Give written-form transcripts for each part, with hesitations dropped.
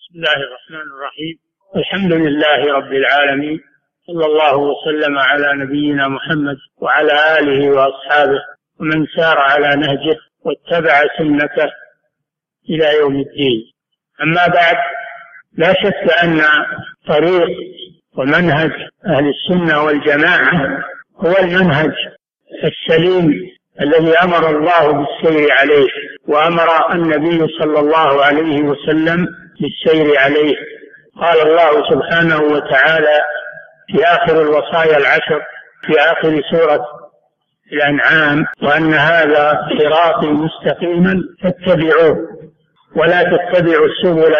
بسم الله الرحمن الرحيم. الحمد لله رب العالمين، صلى الله وسلم على نبينا محمد وعلى آله وأصحابه ومن سار على نهجه واتبع سنته إلى يوم الدين. أما بعد، لا شك أن طريق ومنهج أهل السنة والجماعة هو المنهج السليم الذي أمر الله بالسير عليه، وأمر النبي صلى الله عليه وسلم بالسير عليه. قال الله سبحانه وتعالى في آخر الوصايا العشر في آخر سورة الأنعام: وأن هذا صراطي مستقيما فاتبعوه ولا تتبعوا السبل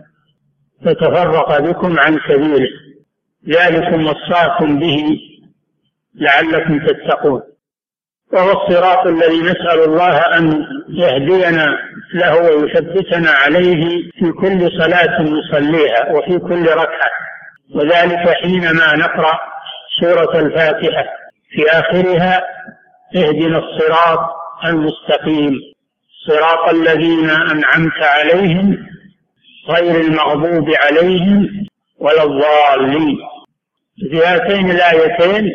فتفرق بكم عن سبيله ذلكم وصاكم به لعلكم تتقون. وهو الصراط الذي نسأل الله أن يهدينا له ويثبتنا عليه في كل صلاة نصليها وفي كل ركعة، وذلك حينما نقرأ سورة الفاتحة في آخرها: اهدنا الصراط المستقيم صراط الذين أنعمت عليهم غير المغضوب عليهم ولا الضالين. في هاتين الآيتين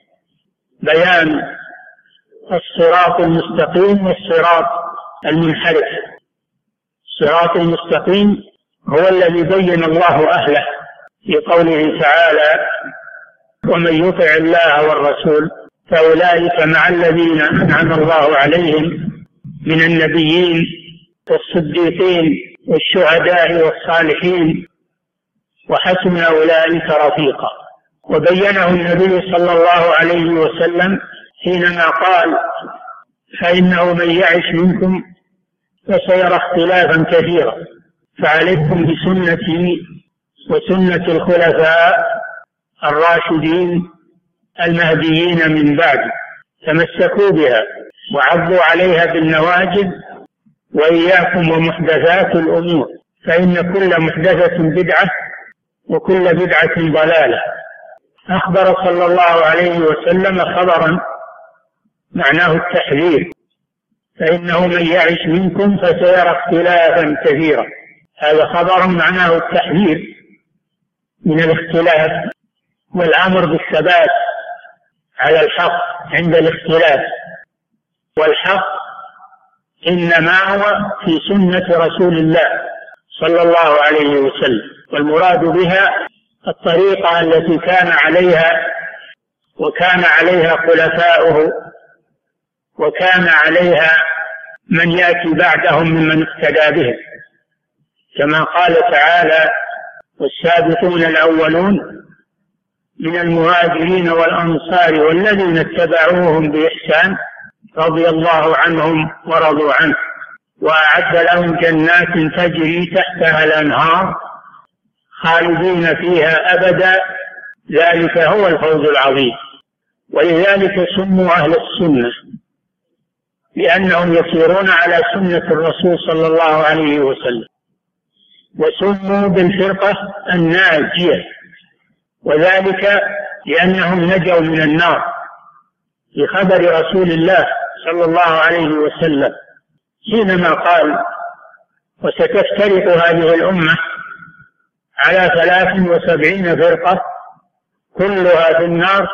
بيان الصراط المستقيم والصراط المنحرف. الصراط المستقيم هو الذي بين الله أهله في قوله تعالى: ومن يطع الله والرسول فأولئك مع الذين أنعم الله عليهم من النبيين والصديقين والشهداء والصالحين وحسن أولئك رفيقا. وبينه النبي صلى الله عليه وسلم حينما قال: فإنه من يعش منكم فسيرى اختلافا كثيرا فعليكم بسنتي وسنة الخلفاء الراشدين المهديين من بعد تمسكوا بها وعضوا عليها بالنواجذ وإياكم ومحدثات الأمور فإن كل محدثة بدعة وكل بدعة ضلالة. أخبر صلى الله عليه وسلم خبرا معناه التحذير: فإنه من يعش منكم فسيرى اختلافا كثيرا. هذا خبر معناه التحذير من الاختلاف والأمر بالثبات على الحق عند الاختلاف، والحق إنما هو في سنة رسول الله صلى الله عليه وسلم، والمراد بها الطريقة التي كان عليها خلفاؤه وكان عليها من يأتي بعدهم ممن اقتدى بهم، كما قال تعالى: والسابقون الأولون من المهاجرين والأنصار والذين اتبعوهم بإحسان رضي الله عنهم ورضوا عنه وأعد لهم جنات تجري تحتها الأنهار خالدين فيها أبدا ذلك هو الفوز العظيم. ولذلك سموا أهل السنة، لأنهم يسيرون على سنة الرسول صلى الله عليه وسلم، وسموا بالفرقة الناجية، وذلك لأنهم نجوا من النار بخبر رسول الله صلى الله عليه وسلم حينما قال: وستفترق هذه الأمة على 73 فرقة كلها في النار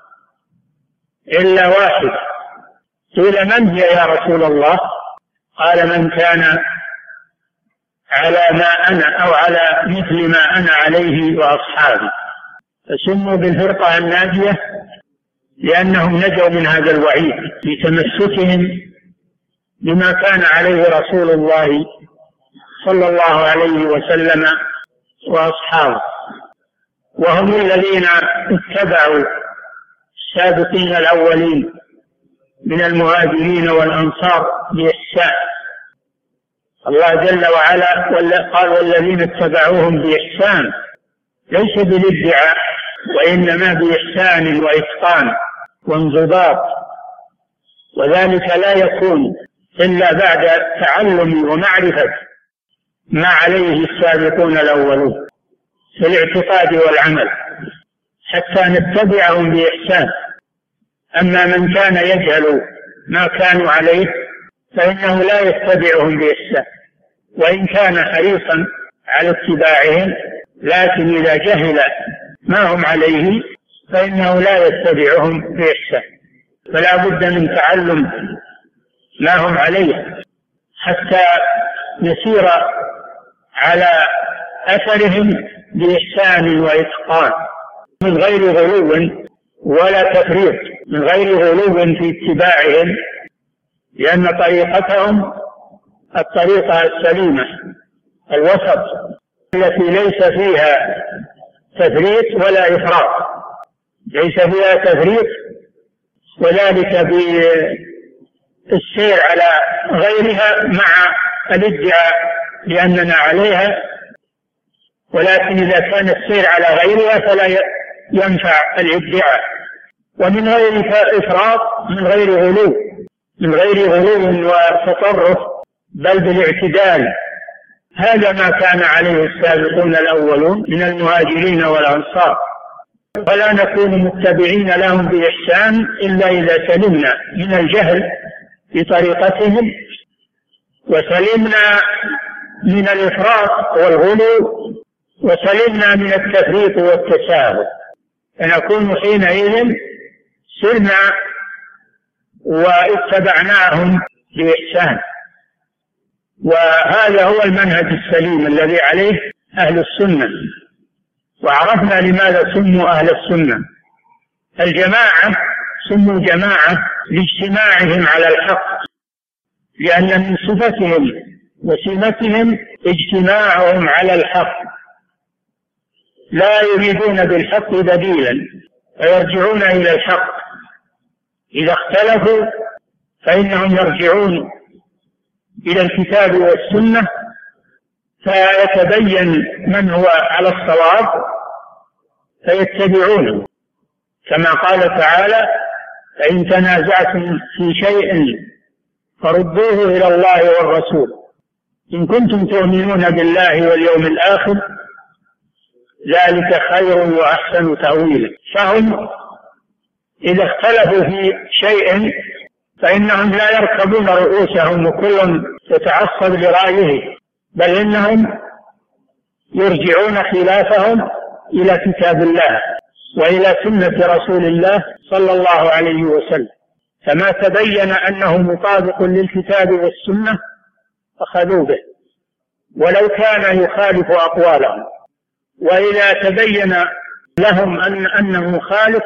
إلا واحد. قيل: من هي يا رسول الله؟ قال: من كان على ما أنا أو على مثل ما أنا عليه وأصحابي. فسموا بالفرقة الناجية لأنهم نجوا من هذا الوعيد بتمسكهم بما كان عليه رسول الله صلى الله عليه وسلم وأصحابه، وهم الذين اتبعوا السابقين الأولين من المهاجرين والأنصار بإحسان. الله جل وعلا قال: والذين اتبعوهم بإحسان، ليس بالادعاء وإنما بإحسان وإتقان وانضباط، وذلك لا يكون إلا بعد تعلم ومعرفة ما عليه السابقون الأولون في الاعتقاد والعمل حتى نتبعهم بإحسان. أما من كان يجهل ما كانوا عليه فإنه لا يتبعهم بإحسان، وإن كان حريصا على اتباعهم، لكن إذا جهل ما هم عليه فإنه لا يتبعهم بإحسان، فلا بد من تعلم ما هم عليه حتى نسير على أثرهم بإحسان وإتقان، من غير غلو ولا تفريط، من غير غلو في اتباعهم، لأن طريقتهم الطريقة السليمة الوسط التي ليس فيها تفريط ولا إفراط، ليس فيها تفريط، وذلك بالسير على غيرها مع الادعاء لأننا عليها، ولكن إذا كان السير على غيرها فلا ينفع الادعاء، ومن غير إفراط، من غير غلو، من غير غلو وتطرف، بل بالاعتدال. هذا ما كان عليه السابقون الأولون من المهاجرين والأنصار، ولا نكون متبعين لهم بإحسان إلا إذا سلمنا من الجهل بطريقتهم، وسلمنا من الإفراط والغلو، وسلمنا من التفريط والتساهل، فنكون حينئذ سرنا واتبعناهم بإحسان. وهذا هو المنهج السليم الذي عليه أهل السنة. وعرفنا لماذا سموا أهل السنة. الجماعة سموا جماعة لاجتماعهم على الحق، لأن من صفتهم وسمتهم اجتماعهم على الحق، لا يريدون بالحق بديلا ويرجعون إلى الحق. إذا اختلفوا فإنهم يرجعون إلى الكتاب والسنة فيتبين من هو على الصواب فيتبعونه، كما قال تعالى: فإن تنازعتم في شيء فردوه إلى الله والرسول إن كنتم تؤمنون بالله واليوم الآخر ذلك خير وأحسن تأويلا. فهم إذا اختلفوا في شيء فإنهم لا يركبون رؤوسهم وكل يتعصب لرأيه، بل إنهم يرجعون خلافهم إلى كتاب الله وإلى سنة رسول الله صلى الله عليه وسلم، فما تبين أنه مطابق للكتاب والسنة أخذوا به ولو كان يخالف أقوالهم، وإذا تبين لهم أنه مخالف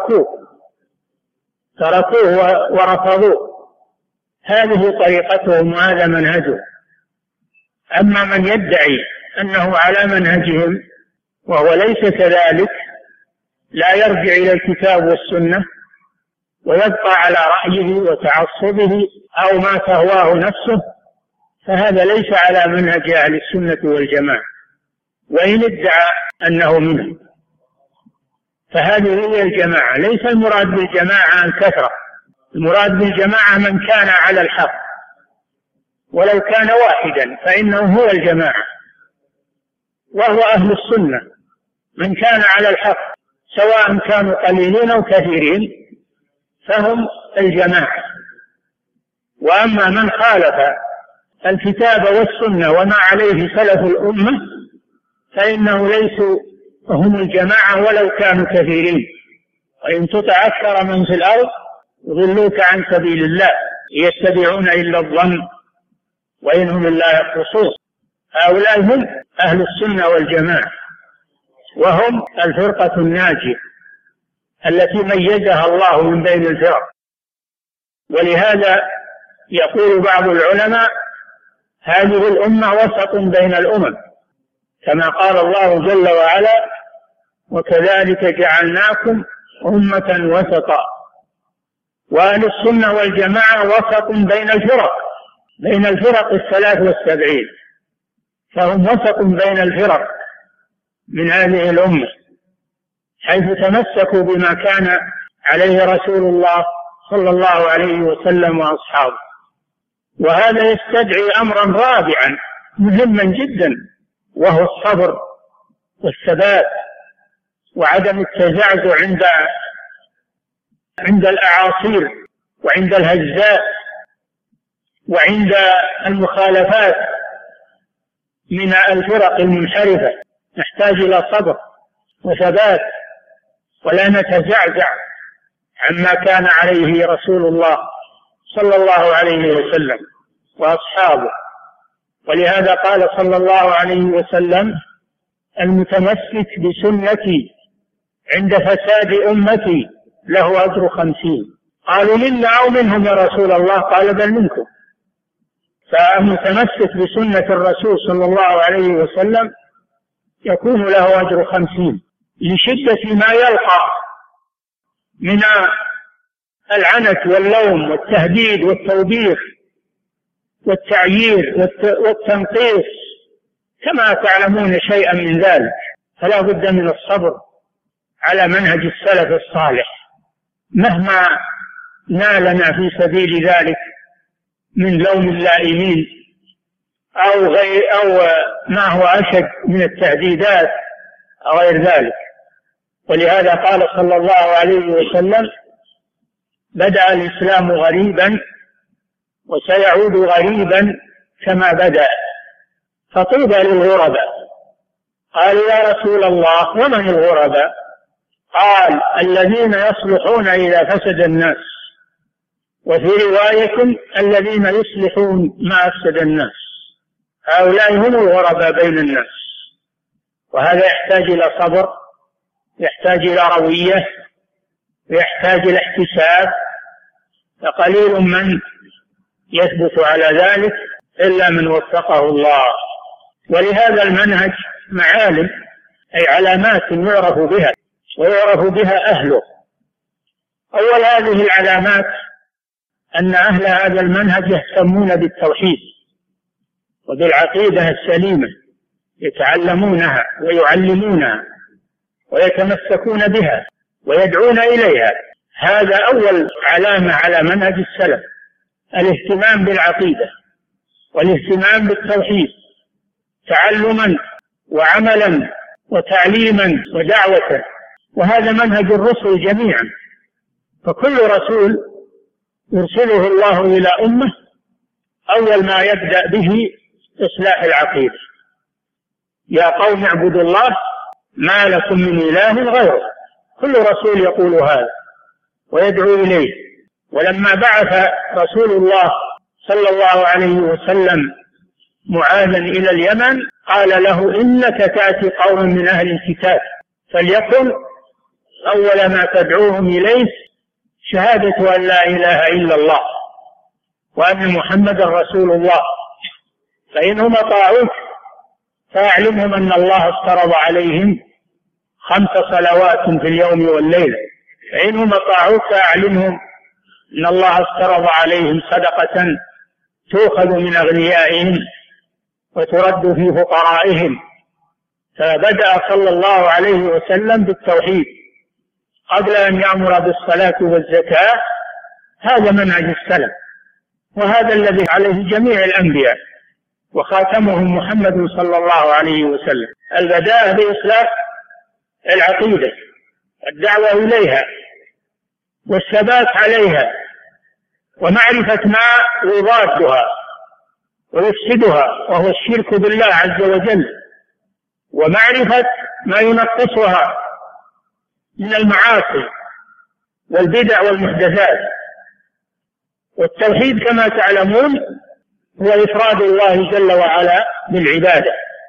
تركوه ورفضوه. هذه طريقتهم وهذا منهجهم. أما من يدعي أنه على منهجهم وهو ليس كذلك، لا يرجع إلى الكتاب والسنة ويبقى على رأيه وتعصبه أو ما تهواه نفسه، فهذا ليس على منهج أهل السنة والجماعة، وإن ادعى أنه منه. فهذه هي الجماعة. ليس المراد بالجماعة الكثرة، المراد بالجماعة من كان على الحق، ولو كان واحدا فإنه هو الجماعة، وهو أهل السنة. من كان على الحق سواء كانوا قليلين أو كثيرين فهم الجماعة. وأما من خالف الكتاب والسنة وما عليه سلف الأمة فإنه ليسوا هم الجماعة ولو كانوا كثيرين. وإن تطع أكثر من في الأرض يضلوك عن سبيل الله يتبعون إلا الظن وإن هم إلا يخرصون. هؤلاء هم أهل السنة والجماعة، وهم الفرقة الناجية التي ميزها الله من بين الفرق. ولهذا يقول بعض العلماء: هذه الأمة وسط بين الأمم، كما قال الله جل وعلا: وكذلك جعلناكم أمة وسطا. وأهل السنة والجماعة وسط بين الفرق 73، فهم وسط بين الفرق من هذه الأمة، حيث تمسكوا بما كان عليه رسول الله صلى الله عليه وسلم وأصحابه. وهذا يستدعي أمرا رابعا مهما جدا، وهو الصبر والثبات وعدم التزعزع عند الأعاصير وعند الهزات وعند المخالفات من الفرق المنحرفة، نحتاج إلى صبر وثبات، ولا نتزعزع عما كان عليه رسول الله صلى الله عليه وسلم وأصحابه. ولهذا قال صلى الله عليه وسلم: المتمسك بسنتي عند فساد أمتي له أجر 50. قالوا: منا أو منهم يا رسول الله؟ قال: بل منكم. فالمتمسك بسنة الرسول صلى الله عليه وسلم يكون له أجر 50 لشدة ما يلقى من العنت واللوم والتهديد والتوبيخ والتعيير والتنقيص، كما تعلمون شيئا من ذلك. فلا بد من الصبر على منهج السلف الصالح مهما نالنا في سبيل ذلك من لوم اللائمين أو ما هو أشد من التهديدات أو غير ذلك. ولهذا قال صلى الله عليه وسلم: بدأ الإسلام غريبا وسيعود غريبا كما بدأ، فطوبى للغرباء. قالوا: يا رسول الله ومن الغرباء؟ قال: الذين يصلحون إذا فسد الناس، وفي رواية: الذين يصلحون ما أفسد الناس. هؤلاء هم الغرباء بين الناس. وهذا يحتاج إلى صبر، يحتاج إلى روية، يحتاج إلى احتساب، فقليل من يثبت على ذلك إلا من وفقه الله. ولهذا المنهج معالم، أي علامات يعرف بها ويعرف بها أهله. أول هذه العلامات أن أهل هذا المنهج يهتمون بالتوحيد وبالعقيدة السليمة، يتعلمونها ويعلمونها ويتمسكون بها ويدعون إليها. هذا أول علامة على منهج السلف، الاهتمام بالعقيدة والاهتمام بالتوحيد تعلما وعملا وتعليما ودعوة. وهذا منهج الرسل جميعا، فكل رسول يرسله الله إلى أمة أول ما يبدأ به إصلاح العقيدة: يا قوم اعبدوا الله ما لكم من إله غيره. كل رسول يقول هذا ويدعو إليه. ولما بعث رسول الله صلى الله عليه وسلم معاذا إلى اليمن قال له: إنك تأتي قوم من أهل الكتاب، فليكن أول ما تدعوهم إليه شهادة أن لا إله إلا الله وأن محمدا رسول الله، فإنهم أطاعوك فأعلمهم أن الله افترض عليهم 5 صلوات في اليوم والليلة، فإنهم أطاعوك فأعلمهم أن الله افترض عليهم صدقة تؤخذ من أغنيائهم وترد في فقرائهم. فبدأ صلى الله عليه وسلم بالتوحيد قبل أن يأمر بالصلاة والزكاة. هذا منهج السلف، وهذا الذي عليه جميع الأنبياء وخاتمهم محمد صلى الله عليه وسلم: البداء بإصلاح العقيدة، الدعوة إليها والثبات عليها، ومعرفة ما يضادها ويفسدها وهو الشرك بالله عز وجل، ومعرفة ما ينقصها من المعاصي والبدع والمحدثات. والتوحيد كما تعلمون هو إفراد الله جل وعلا بالعبادة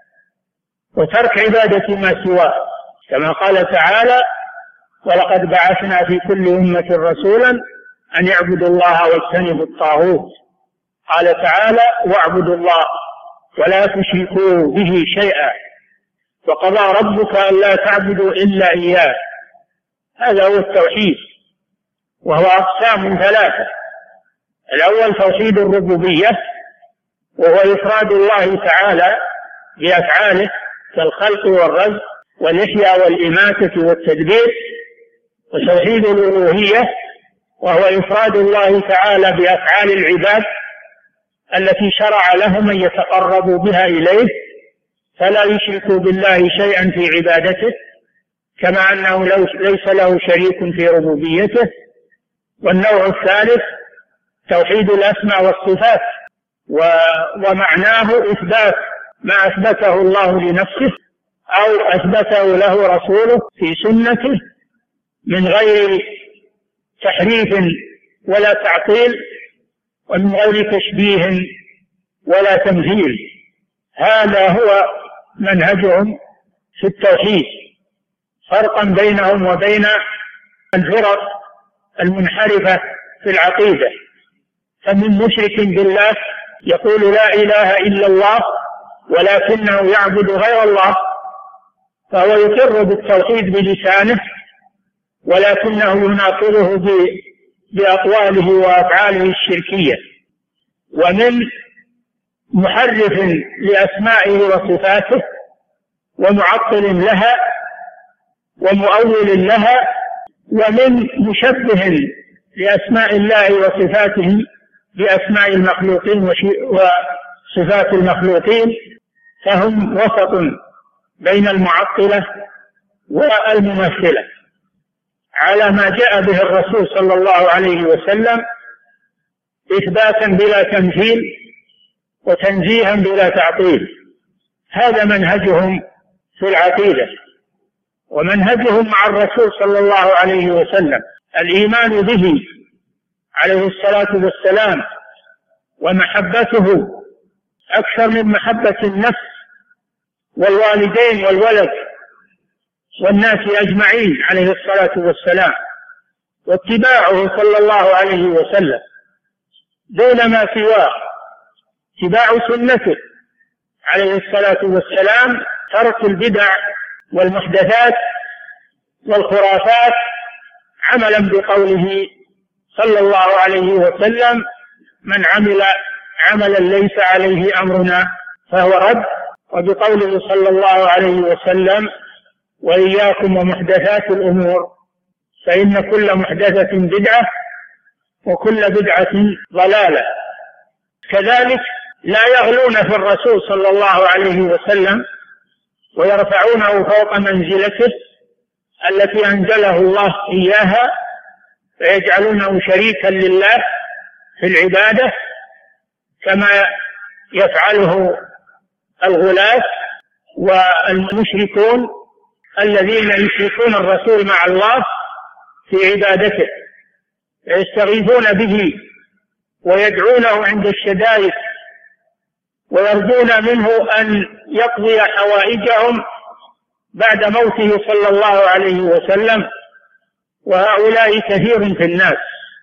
وترك عبادة ما سواه، كما قال تعالى: ولقد بعثنا في كل أمة رسولا أن يعبدوا الله واجتنبوا الطاغوت. قال تعالى: واعبدوا الله ولا تشركوا به شيئا وقضى ربك ألا تعبدوا إلا إياه. هذا هو التوحيد، وهو أقسام 3: الأول توحيد الربوبية، وهو إفراد الله تعالى بأفعاله كالخلق والرزق والإحياء والإماتة والتدبير. وتوحيد الألوهية، وهو إفراد الله تعالى بأفعال العباد التي شرع لهم أن يتقربوا بها إليه فلا يشركوا بالله شيئا في عبادته، كما أنه ليس له شريك في ربوبيته. والنوع الثالث توحيد الأسماء والصفات، ومعناه إثبات ما أثبته الله لنفسه أو أثبته له رسوله في سنته من غير تحريف ولا تعطيل ومن غير تشبيه ولا تمثيل. هذا هو منهجهم في التوحيد، فرقا بينهم وبين الفرق المنحرفة في العقيدة. فمن مشرك بالله يقول لا إله إلا الله ولكنه يعبد غير الله، فهو يقر بالتوحيد بلسانه ولكنه يناقضه بأقواله وأفعاله الشركية. ومن محرف لأسمائه وصفاته ومعطل لها ومؤول لها، ومن مشبه لأسماء الله وصفاته بأسماء المخلوقين وصفات المخلوقين، فهم وسط بين المعطلة والممثلة على ما جاء به الرسول صلى الله عليه وسلم، إثباتا بلا تمثيل وتنزيها بلا تعطيل. هذا منهجهم في العقيدة. ومنهجهم مع الرسول صلى الله عليه وسلم الإيمان به عليه الصلاة والسلام ومحبته أكثر من محبة النفس والوالدين والولد والناس أجمعين عليه الصلاة والسلام، واتباعه صلى الله عليه وسلم دون ما سواه، اتباع سنته عليه الصلاة والسلام، ترك البدع والمحدثات والخرافات، عملا بقوله صلى الله عليه وسلم من عمل عملا ليس عليه أمرنا فهو رد، وبقوله صلى الله عليه وسلم وإياكم ومحدثات الأمور فإن كل محدثة بدعة وكل بدعة ضلالة. كذلك لا يغلون في الرسول صلى الله عليه وسلم ويرفعونه فوق منزلته التي أنزله الله إياها، فيجعلونه شريكا لله في العبادة كما يفعله الغلاة والمشركون الذين يشركون الرسول مع الله في عبادته، يستغيثون به ويدعونه عند الشدائد ويرجون منه أن يقضي حوائجهم بعد موته صلى الله عليه وسلم، وهؤلاء كثير في الناس.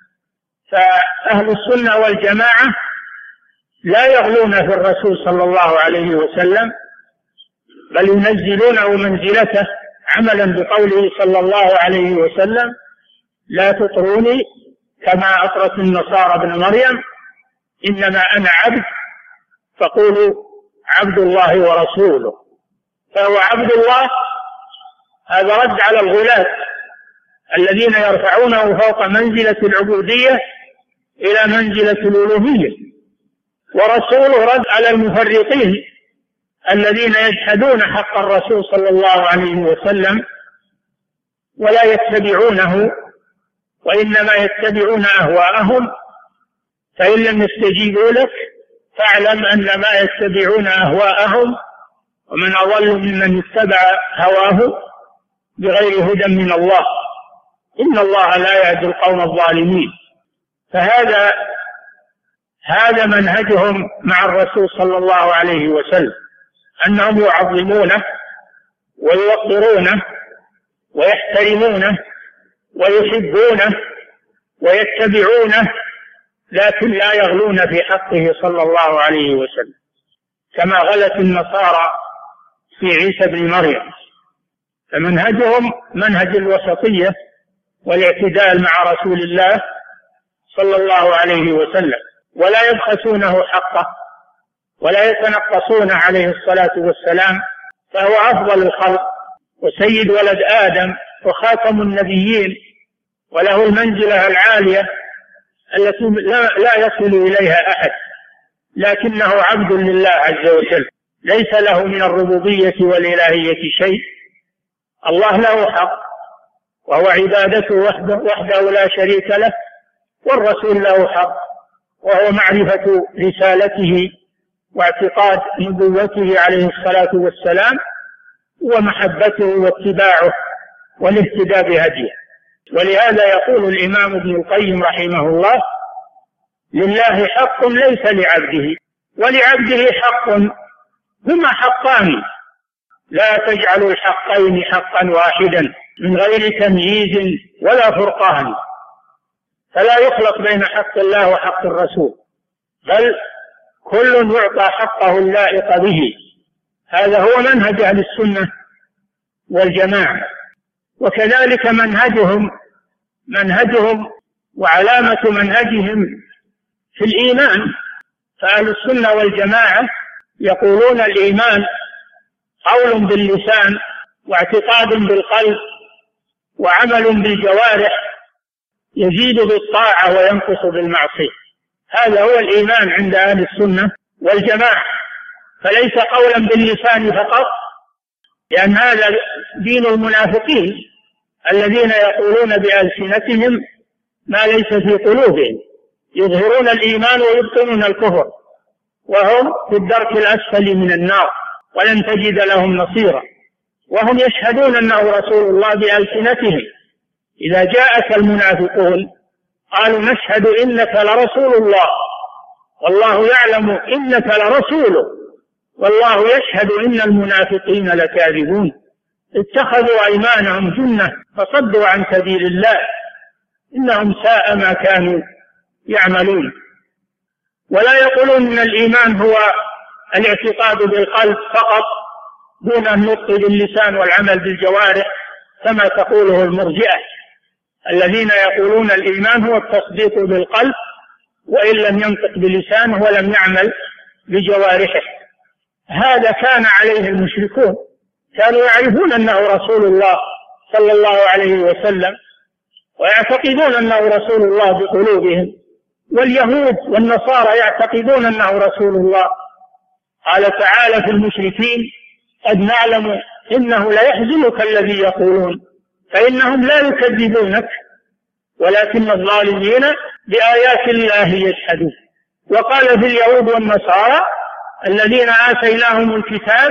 فأهل السنة والجماعة لا يغلون في الرسول صلى الله عليه وسلم، بل ينزلونه منزلته عملا بقوله صلى الله عليه وسلم لا تطروني كما أطرت النصارى ابن مريم إنما أنا عبد فقولوا عبد الله ورسوله. فهو عبد الله، هذا رد على الغلاة الذين يرفعونه فوق منزلة العبودية إلى منزلة الألوهية، ورسوله رد على المفرطين الذين يجحدون حق الرسول صلى الله عليه وسلم ولا يتبعونه وإنما يتبعون أهواءهم، فإن لم يستجيبوا لك فاعلم أنما يتبعون أهواءهم ومن أضل ممن اتبع هواه بغير هدى من الله إن الله لا يهدي القوم الظالمين. فهذا منهجهم مع الرسول صلى الله عليه وسلم، أنهم يعظمونه ويوقرونه ويحترمونه ويحبونه ويتبعونه، لكن لا يغلون في حقه صلى الله عليه وسلم كما غلت النصارى في عيسى بن مريم. فمنهجهم منهج الوسطية والاعتدال مع رسول الله صلى الله عليه وسلم، ولا يبخسونه حقه ولا يتنقصون عليه الصلاة والسلام، فهو أفضل الخلق وسيد ولد آدم وخاتم النبيين، وله المنزلة العالية التي لا يصل إليها أحد، لكنه عبد لله عز وجل، ليس له من الربوبية والإلهية شيء. الله له حق وهو عبادته وحده لا شريك له، والرسول له حق وهو معرفة رسالته واعتقاد نبوته عليه الصلاة والسلام ومحبته واتباعه والاهتداء بهديه. ولهذا يقول الإمام ابن القيم رحمه الله: لله حق ليس لعبده، ولعبده حق، هما حقان، لا تجعلوا الحقين حقا واحدا من غير تمييز ولا فرقان، فلا يخلط بين حق الله وحق الرسول، بل كل يعطى حقه اللائق به. هذا هو منهج أهل السنة والجماعة. وكذلك منهجهم وعلامة منهجهم في الإيمان، فأهل السنة والجماعة يقولون الإيمان قول باللسان واعتقاد بالقلب وعمل بالجوارح، يزيد بالطاعة وينقص بالمعصية. هذا هو الإيمان عند أهل السنة والجماعة، فليس قولا باللسان فقط، لأن هذا دين المنافقين الذين يقولون بألسنتهم ما ليس في قلوبهم، يظهرون الإيمان ويبطنون الكفر، وهم في الدرك الأسفل من النار ولن تجد لهم نصيرا، وهم يشهدون أنه رسول الله بألسنتهم. إذا جاءك المنافقون قالوا نشهد إنك لرسول الله والله يعلم إنك لرسوله والله يشهد إن المنافقين لكاذبون، اتخذوا أيمانهم جنة فصدوا عن سبيل الله إنهم ساء ما كانوا يعملون. ولا يقولون إن الإيمان هو الاعتقاد بالقلب فقط دون النطق باللسان والعمل بالجوارح كما تقوله المرجئة الذين يقولون الإيمان هو التصديق بالقلب وإن لم ينطق بلسانه ولم يعمل بجوارحه. هذا كان عليه المشركون، كانوا يعرفون أنه رسول الله صلى الله عليه وسلم ويعتقدون أنه رسول الله بقلوبهم، واليهود والنصارى يعتقدون أنه رسول الله. قال تعالى في المشركين: قد نعلم إنه ليحزنك الذي يقولون فإنهم لا يكذبونك ولكن الظالمين بآيات الله يجحدون. وقال في اليهود والنصارى الذين آتيناهم الكتاب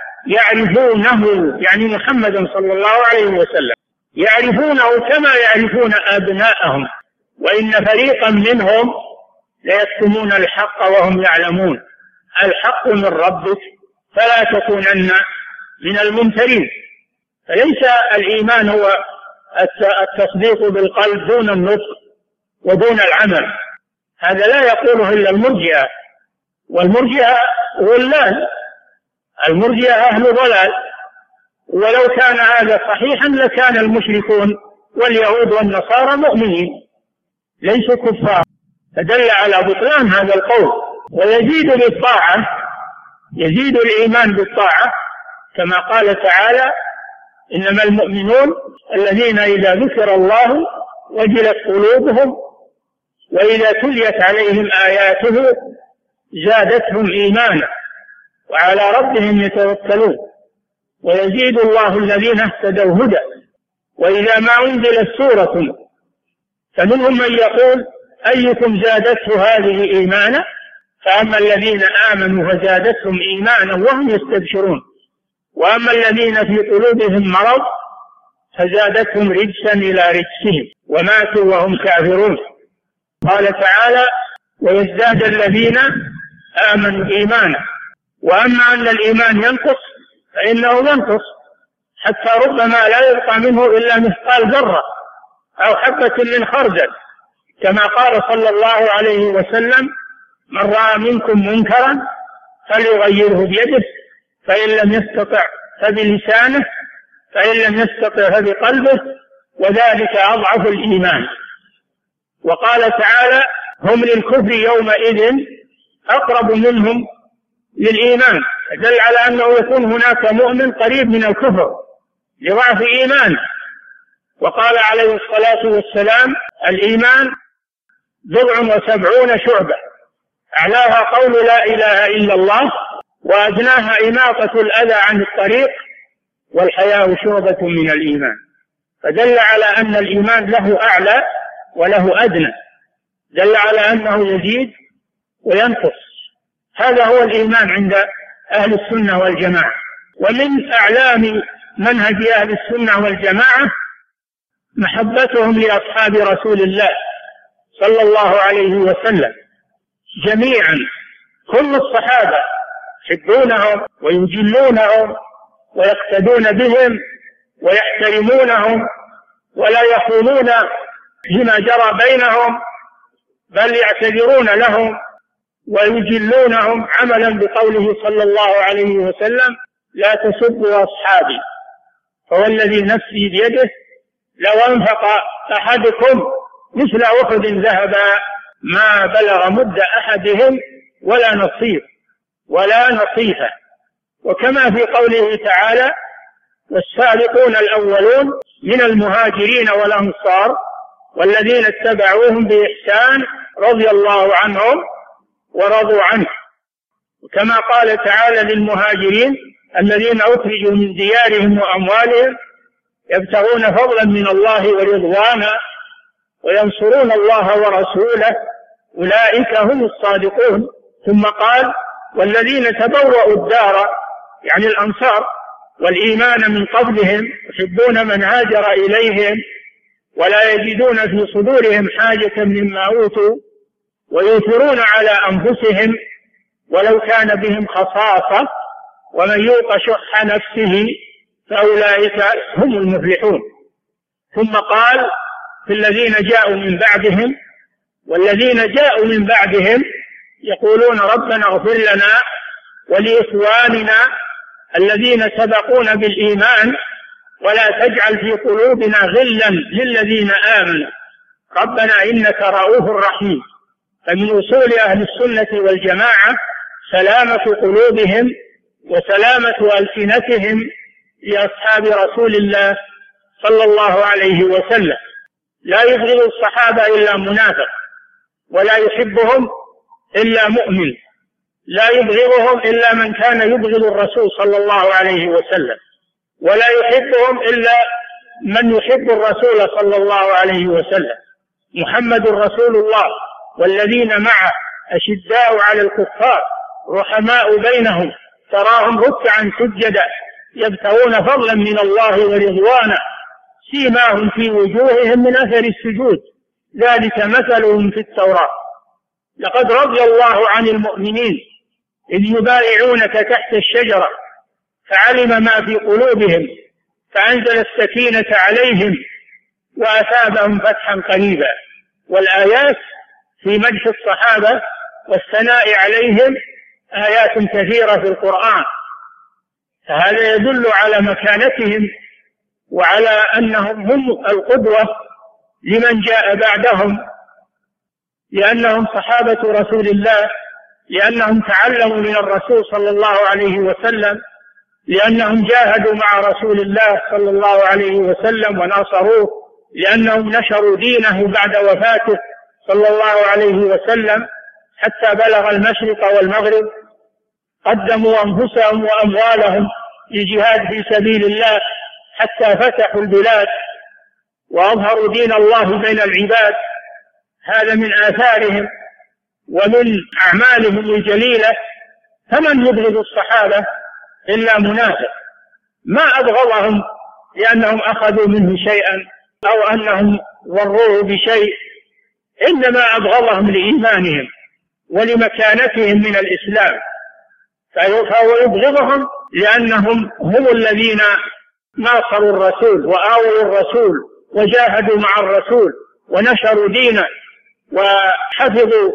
يعرفونه، يعني محمدا صلى الله عليه وسلم، يعرفونه كما يعرفون أبناءهم وإن فريقا منهم ليكتمون الحق وهم يعلمون. الحق من ربك فلا تكونن من الممترين. فليس الإيمان هو التصديق بالقلب دون النطق ودون العمل، هذا لا يقوله إلا المرجئة، والمرجئة غلال، المرجئة أهل ضلال. ولو كان هذا صحيحا لكان المشركون واليهود والنصارى مؤمنين ليسوا كفار، فدل على بطلان هذا القول. ويزيد بالطاعة، يزيد الإيمان بالطاعة كما قال تعالى: إنما المؤمنون الذين إذا ذكر الله وجلت قلوبهم وإذا تليت عليهم آياته زادتهم إيمانا وعلى ربهم يتوكلون ويزيد الله الذين اهتدوا هدى. وإذا ما أنزلت سورة فمنهم من يقول أيكم زادته هذه إيمانا، فأما الذين آمنوا فزادتهم إيمانا وهم يستبشرون، وأما الذين في قلوبهم مرض فزادتهم رجسا إلى رجسهم وماتوا وهم كافرون. قال تعالى: ويزداد الذين آمنوا إيمانا. وأما أن الإيمان ينقص فإنه ينقص حتى ربما لا يبقى منه إلا مثقال ذرة أو حبة من خردل، كما قال صلى الله عليه وسلم: من رأى منكم منكرا فليغيره بيده فإن لم يستطع فبلسانه فإن لم يستطع فبقلبه وذلك أضعف الإيمان. وقال تعالى: هم للكفر يومئذ أقرب منهم للإيمان، دل على أنه يكون هناك مؤمن قريب من الكفر لضعف إيمانه. وقال عليه الصلاة والسلام: الإيمان 77 شعبة، أعلاها قول لا إله إلا الله وأدناها إماطة الأذى عن الطريق والحياء شعبة من الإيمان. فدل على أن الإيمان له أعلى وله أدنى، دل على أنه يزيد وينقص. هذا هو الإيمان عند أهل السنة والجماعة. ومن أعلام منهج أهل السنة والجماعة محبتهم لأصحاب رسول الله صلى الله عليه وسلم جميعا. كل الصحابة يحبونهم ويجلونهم ويقتدون بهم ويحترمونهم ولا يخونون فيما جرى بينهم، بل يعتذرون لهم ويجلونهم عملا بقوله صلى الله عليه وسلم: لا تسبوا أصحابي فوالذي نفسي بيده لو أنفق أحدكم مثل أحد ذهبا ما بلغ مد أحدهم ولا نصيفه. وكما في قوله تعالى: والسابقون الأولون من المهاجرين والأنصار والذين اتبعوهم بإحسان رضي الله عنهم ورضوا عنه. وكما قال تعالى للمهاجرين الذين أخرجوا من ديارهم وأموالهم يبتغون فضلا من الله ورضوانا وينصرون الله ورسوله أولئك هم الصادقون. ثم قال: والذين تبوأوا الدار يعني الأنصار والإيمان من قبلهم يحبون من هاجر إليهم ولا يجدون في صدورهم حاجة مما أوتوا ويؤثرون على أنفسهم ولو كان بهم خصاصة ومن يوق شح نفسه فأولئك هم المفلحون. ثم قال: في الذين جاءوا من بعدهم والذين جاءوا من بعدهم يقولون ربنا اغفر لنا ولإخواننا الذين سبقونا بالإيمان ولا تجعل في قلوبنا غلا للذين آمنوا ربنا إنك رؤوف رحيم. فمن أصول أهل السنة والجماعة سلامة قلوبهم وسلامة ألسنتهم لأصحاب رسول الله صلى الله عليه وسلم. لا يبغض الصحابة إلا منافق، ولا يحبهم إلا مؤمن، لا يبغضهم إلا من كان يبغض الرسول صلى الله عليه وسلم، ولا يحبهم إلا من يحب الرسول صلى الله عليه وسلم. محمد رسول الله والذين معه أشداء على الكفار رحماء بينهم تراهم ركعا سجدا يبتغون فضلا من الله ورضوانا سيماهم في وجوههم من أثر السجود ذلك مثلهم في التوراة. لقد رضي الله عن المؤمنين إذ يبايعونك تحت الشجرة فعلم ما في قلوبهم فأنزل السكينة عليهم وأثابهم فتحا قريبا. والآيات في مدح الصحابة والثناء عليهم آيات كثيرة في القرآن، فهذا يدل على مكانتهم وعلى أنهم هم القدوة لمن جاء بعدهم، لأنهم صحابة رسول الله، لأنهم تعلموا من الرسول صلى الله عليه وسلم، لأنهم جاهدوا مع رسول الله صلى الله عليه وسلم وناصروه، لأنهم نشروا دينه بعد وفاته صلى الله عليه وسلم حتى بلغ المشرق والمغرب، قدموا أنفسهم وأموالهم للجهاد في سبيل الله حتى فتحوا البلاد وأظهروا دين الله بين العباد. هذا من آثارهم ومن أعمالهم الجليلة. فمن يبغض الصحابة إلا منافق، ما أبغضهم لأنهم أخذوا منه شيئا أو أنهم ضروه بشيء، إنما أبغضهم لإيمانهم ولمكانتهم من الإسلام، فهو يبغضهم لأنهم هم الذين ناصروا الرسول وآووا الرسول وجاهدوا مع الرسول ونشروا دينه وحفظوا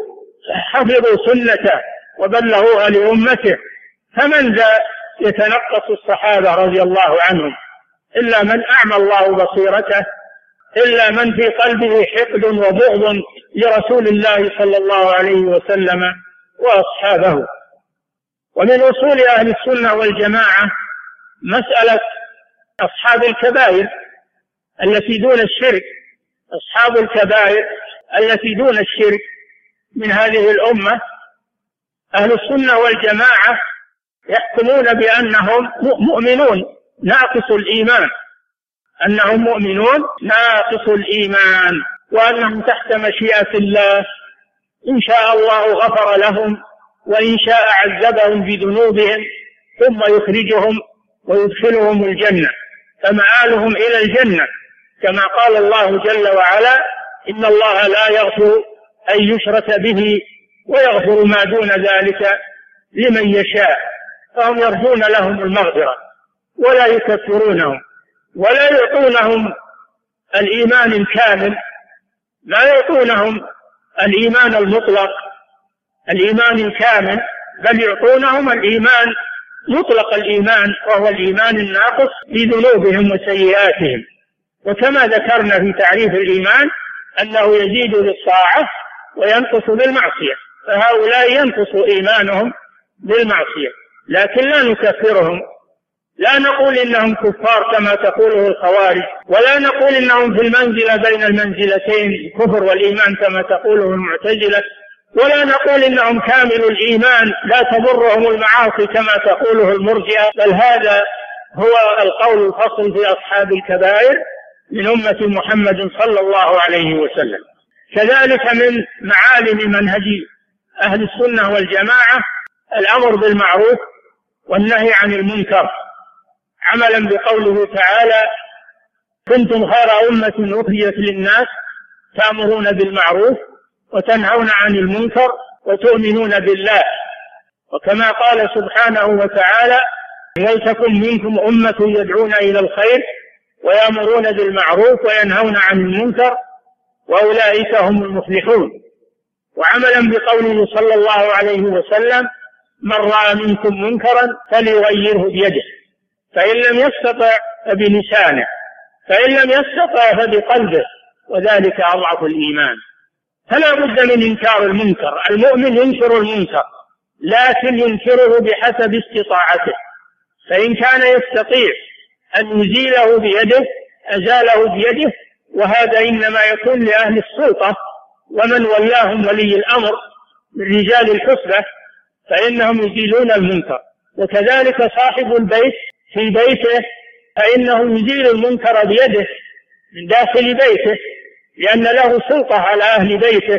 سنته وبلغوها لأمته. فمن ذا يتنقص الصحابة رضي الله عنهم إلا من أعمى الله بصيرته، إلا من في قلبه حقد وبغض لرسول الله صلى الله عليه وسلم وأصحابه. ومن أصول أهل السنة والجماعة مسألة أصحاب الكبائر التي دون الشرك. أصحاب الكبائر التي دون الشرك من هذه الأمة أهل السنة والجماعة يحكمون بأنهم مؤمنون ناقص الإيمان، أنهم مؤمنون ناقص الإيمان، وأنهم تحت مشيئة الله إن شاء الله غفر لهم وإن شاء عذبهم بذنوبهم ثم يخرجهم ويدخلهم الجنة، فمآلهم إلى الجنة، كما قال الله جل وعلا: إن الله لا يغفر أن يشرك به ويغفر ما دون ذلك لمن يشاء. فهم يرجون لهم المغفرة ولا يكفرونهم ولا يعطونهم الإيمان الكامل، لا يعطونهم الإيمان المطلق، الإيمان الكامل، بل يعطونهم الإيمان مطلق الإيمان، وهو الإيمان الناقص بذنوبهم وسيئاتهم. وكما ذكرنا في تعريف الإيمان أنه يزيد بالطاعة وينقص بالمعصية، فهؤلاء ينقص إيمانهم بالمعصية، لكن لا نكفرهم، لا نقول إنهم كفار كما تقوله الخوارج، ولا نقول إنهم في المنزلة بين المنزلتين الكفر والإيمان كما تقوله المعتزلة، ولا نقول إنهم كامل الإيمان لا تضرهم المعاصي كما تقوله المرجئة، بل هذا هو القول الفصل في أصحاب الكبائر من أمة محمد صلى الله عليه وسلم. كذلك من معالم منهج أهل السنة والجماعة الأمر بالمعروف والنهي عن المنكر، عملا بقوله تعالى: كنتم خير أمة أخرجت للناس تأمرون بالمعروف وتنهون عن المنكر وتؤمنون بالله. وكما قال سبحانه وتعالى: ولتكن منكم أمة يدعون إلى الخير ويأمرون بالمعروف وينهون عن المنكر وأولئك هم المفلحون. وعملا بقوله صلى الله عليه وسلم: من رأى منكم منكرا فليغيره بيده، فإن لم يستطع فبلسانه، فإن لم يستطع فبقلبه، وذلك أضعف الإيمان. فلا بد من إنكار المنكر. المؤمن ينكر المنكر لكن ينكره بحسب استطاعته، فإن كان يستطيع أن يزيله بيده أزاله بيده، وهذا إنما يكون لأهل السلطة ومن ولاهم ولي الأمر من رجال الحسبة، فإنهم يزيلون المنكر. وكذلك صاحب البيت في بيته فإنه يزيل المنكر بيده من داخل بيته، لأن له سلطة على أهل بيته،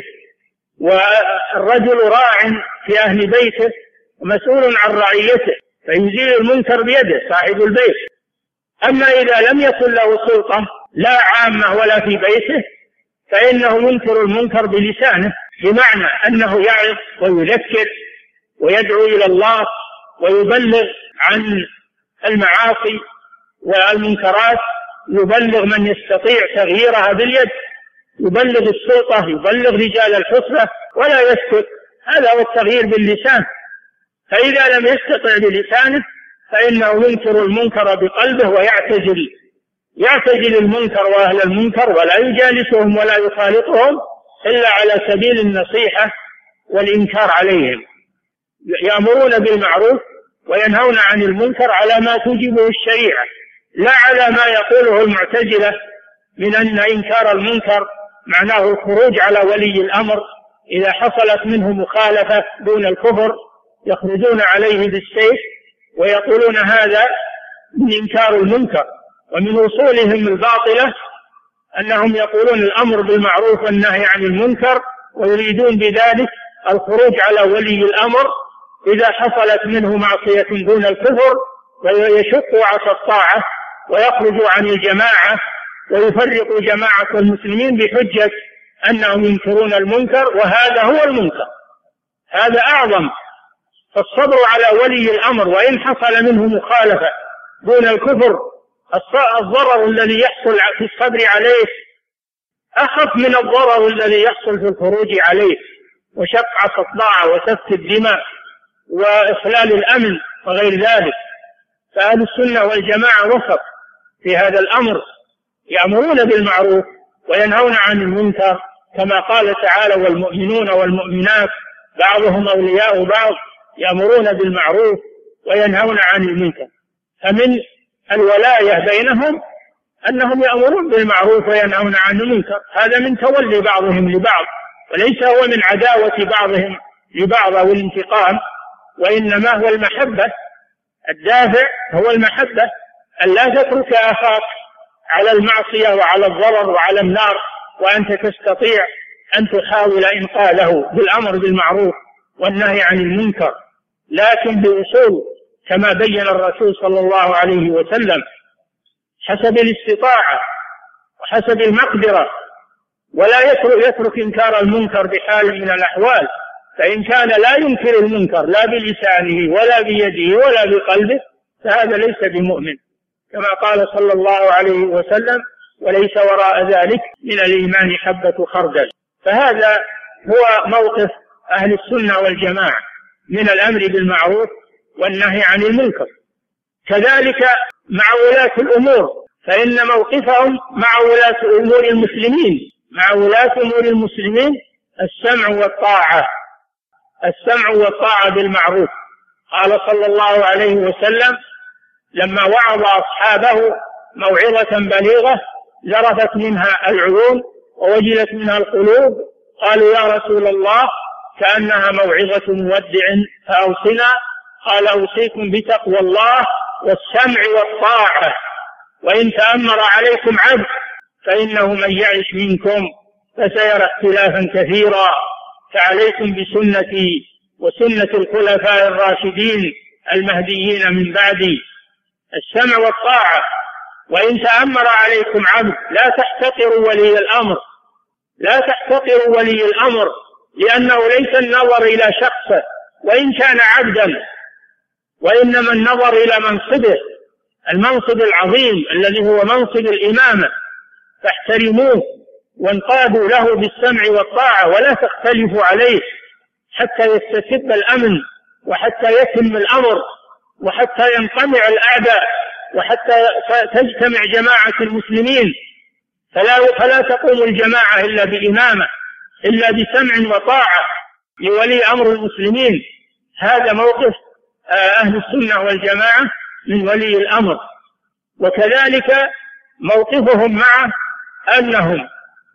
والرجل راع في أهل بيته ومسؤول عن رعيته، فيزيل المنكر بيده صاحب البيت. أما إذا لم يكن له سلطة لا عامة ولا في بيته فإنه ينكر المنكر بلسانه، بمعنى أنه يعظ ويذكر ويدعو إلى الله ويبلغ عن المعاصي والمنكرات، يبلغ من يستطيع تغييرها باليد، يبلغ السلطة، يبلغ رجال الحسبة، ولا يسكت. هذا هو التغيير باللسان. فإذا لم يستطع بلسانه فإنه ينكر المنكر بقلبه ويعتزل المنكر وأهل المنكر، ولا يجالسهم ولا يخالطهم إلا على سبيل النصيحة والإنكار عليهم. يأمرون بالمعروف وينهون عن المنكر على ما توجبه الشريعة، لا على ما يقوله المعتزلة من أن إنكار المنكر معناه الخروج على ولي الأمر إذا حصلت منه مخالفة دون الكفر، يخرجون عليه بالسيف ويقولون هذا من إنكار المنكر. ومن وصولهم الباطلة أنهم يقولون الأمر بالمعروف والنهي عن المنكر، ويريدون بذلك الخروج على ولي الأمر إذا حصلت منه معصية دون الكفر، ويشق عصا الطاعة ويخرج عن الجماعة ويفرق جماعة المسلمين بحجة أنهم ينكرون المنكر، وهذا هو المنكر، هذا أعظم. فالصبر على ولي الأمر وإن حصل منه مخالفة دون الكفر، الضرر الذي يحصل في الصبر عليه أخف من الضرر الذي يحصل في الخروج عليه وشق عصا الطاعة وسفك الدماء وإخلال الأمن وغير ذلك. فأهل السنة والجماعة وسط في هذا الأمر، يأمرون بالمعروف وينهون عن المنكر، كما قال تعالى: والمؤمنون والمؤمنات بعضهم أولياء بعض يأمرون بالمعروف وينهون عن المنكر. فمن الولاية بينهم أنهم يأمرون بالمعروف وينهون عن المنكر، هذا من تولي بعضهم لبعض، وليس هو من عداوة بعضهم لبعض أو الانتقام، وإنما هو المحبة. الدافع هو المحبة، أن لا تترك أخاك على المعصية وعلى الضرر وعلى النار وأنت تستطيع أن تحاول إنقاذه بالأمر بالمعروف والنهي عن المنكر، لكن بأصول كما بين الرسول صلى الله عليه وسلم حسب الاستطاعة وحسب المقدرة، ولا يترك إنكار المنكر بحال من الأحوال، فإن كان لا ينكر المنكر لا بلسانه ولا بيده ولا بقلبه فهذا ليس بمؤمن، كما قال صلى الله عليه وسلم: وليس وراء ذلك من الإيمان حبة خردل. فهذا هو موقف أهل السنة والجماعة من الأمر بالمعروف والنهي عن المنكر. كذلك مع ولاة الأمور، فإن موقفهم مع ولاة أمور المسلمين، مع ولاة أمور المسلمين السمع والطاعة، السمع والطاعة بالمعروف. قال صلى الله عليه وسلم لما وعظ أصحابه موعظة بليغة ذرفت منها العيون ووجلت منها القلوب، قالوا: يا رسول الله كأنها موعظة مودع فأوصنا. قال: أوصيكم بتقوى الله والسمع والطاعة، وإن تأمر عليكم عبد فإنه من يعش منكم فسيرى اختلافا كثيرا، فعليكم بسنتي وسنة الخلفاء الراشدين المهديين من بعدي. السمع والطاعة. وإن تأمر عليكم عبد لا تحتقروا ولي الأمر، لا تحتقروا ولي الأمر، لأنه ليس النظر إلى شخصه وإن كان عبدا، وإنما النظر إلى منصبه، المنصب العظيم الذي هو منصب الإمامة، فاحترموه وانقادوا له بالسمع والطاعة ولا تختلفوا عليه حتى يستتب الأمن وحتى يتم الأمر وحتى ينقمع الأعداء وحتى تجتمع جماعة المسلمين. فلا تقوم الجماعة إلا بإمامة، إلا بسمع وطاعة لولي أمر المسلمين. هذا موقف أهل السنة والجماعة من ولي الأمر. وكذلك موقفهم معه أنهم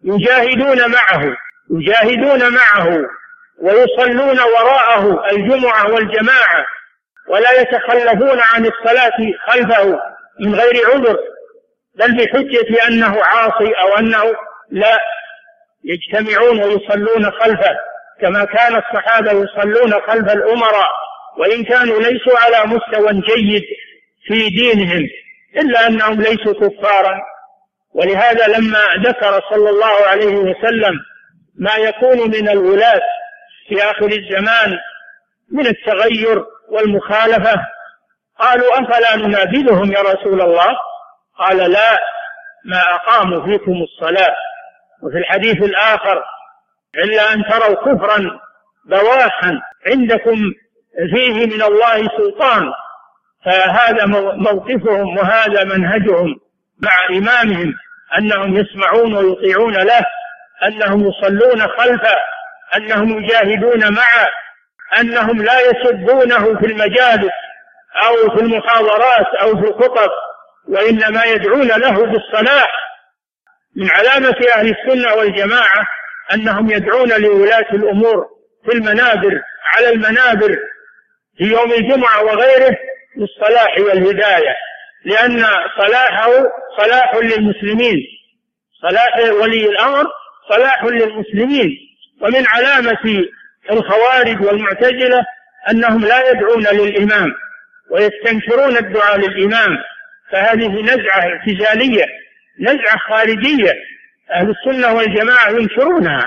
يجاهدون معه ويصلون وراءه الجمعة والجماعة، ولا يتخلفون عن الصلاة خلفه من غير عذر، بل بحجة أنه عاصي أو أنه لا، يجتمعون ويصلون خلفه كما كان الصحابة يصلون خلف الأمراء وإن كانوا ليسوا على مستوى جيد في دينهم إلا أنهم ليسوا كفارا. ولهذا لما ذكر صلى الله عليه وسلم ما يكون من الولاة في آخر الزمان من التغير والمخالفة قالوا: أفلا ننابذهم يا رسول الله؟ قال: لا، ما أقاموا فيكم الصلاة. وفي الحديث الآخر: إلا أن تروا كفرا بواحا عندكم فيه من الله سلطان. فهذا موقفهم وهذا منهجهم مع إمامهم، أنهم يسمعون ويطيعون له، أنهم يصلون خلفه، أنهم يجاهدون معه، أنهم لا يسبونه في المجالس أو في المحاضرات أو في الخطب، وإنما يدعون له بالصلاح. من علامة أهل السنة والجماعة أنهم يدعون لولاة الأمور في المنابر، على المنابر في يوم الجمعة وغيره، بالصلاح والهداية، لأن صلاحه صلاح للمسلمين، صلاح ولي الأمر صلاح للمسلمين. ومن علامة الخوارج والمعتزلة أنهم لا يدعون للإمام ويستنكرون الدعاء للإمام، فهذه نزعة اعتزالية، نزعة خارجية، أهل السنة والجماعة ينكرونها.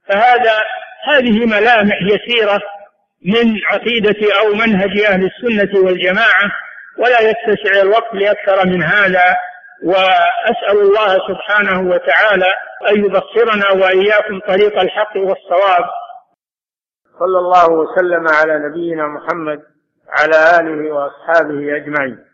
هذه ملامح يسيرة من عقيدة أو منهج أهل السنة والجماعة، ولا يتسع الوقت لأكثر من هذا. وأسأل الله سبحانه وتعالى أن يبصرنا وإياكم طريق الحق والصواب. صلى الله وسلم على نبينا محمد على آله وأصحابه أجمعين.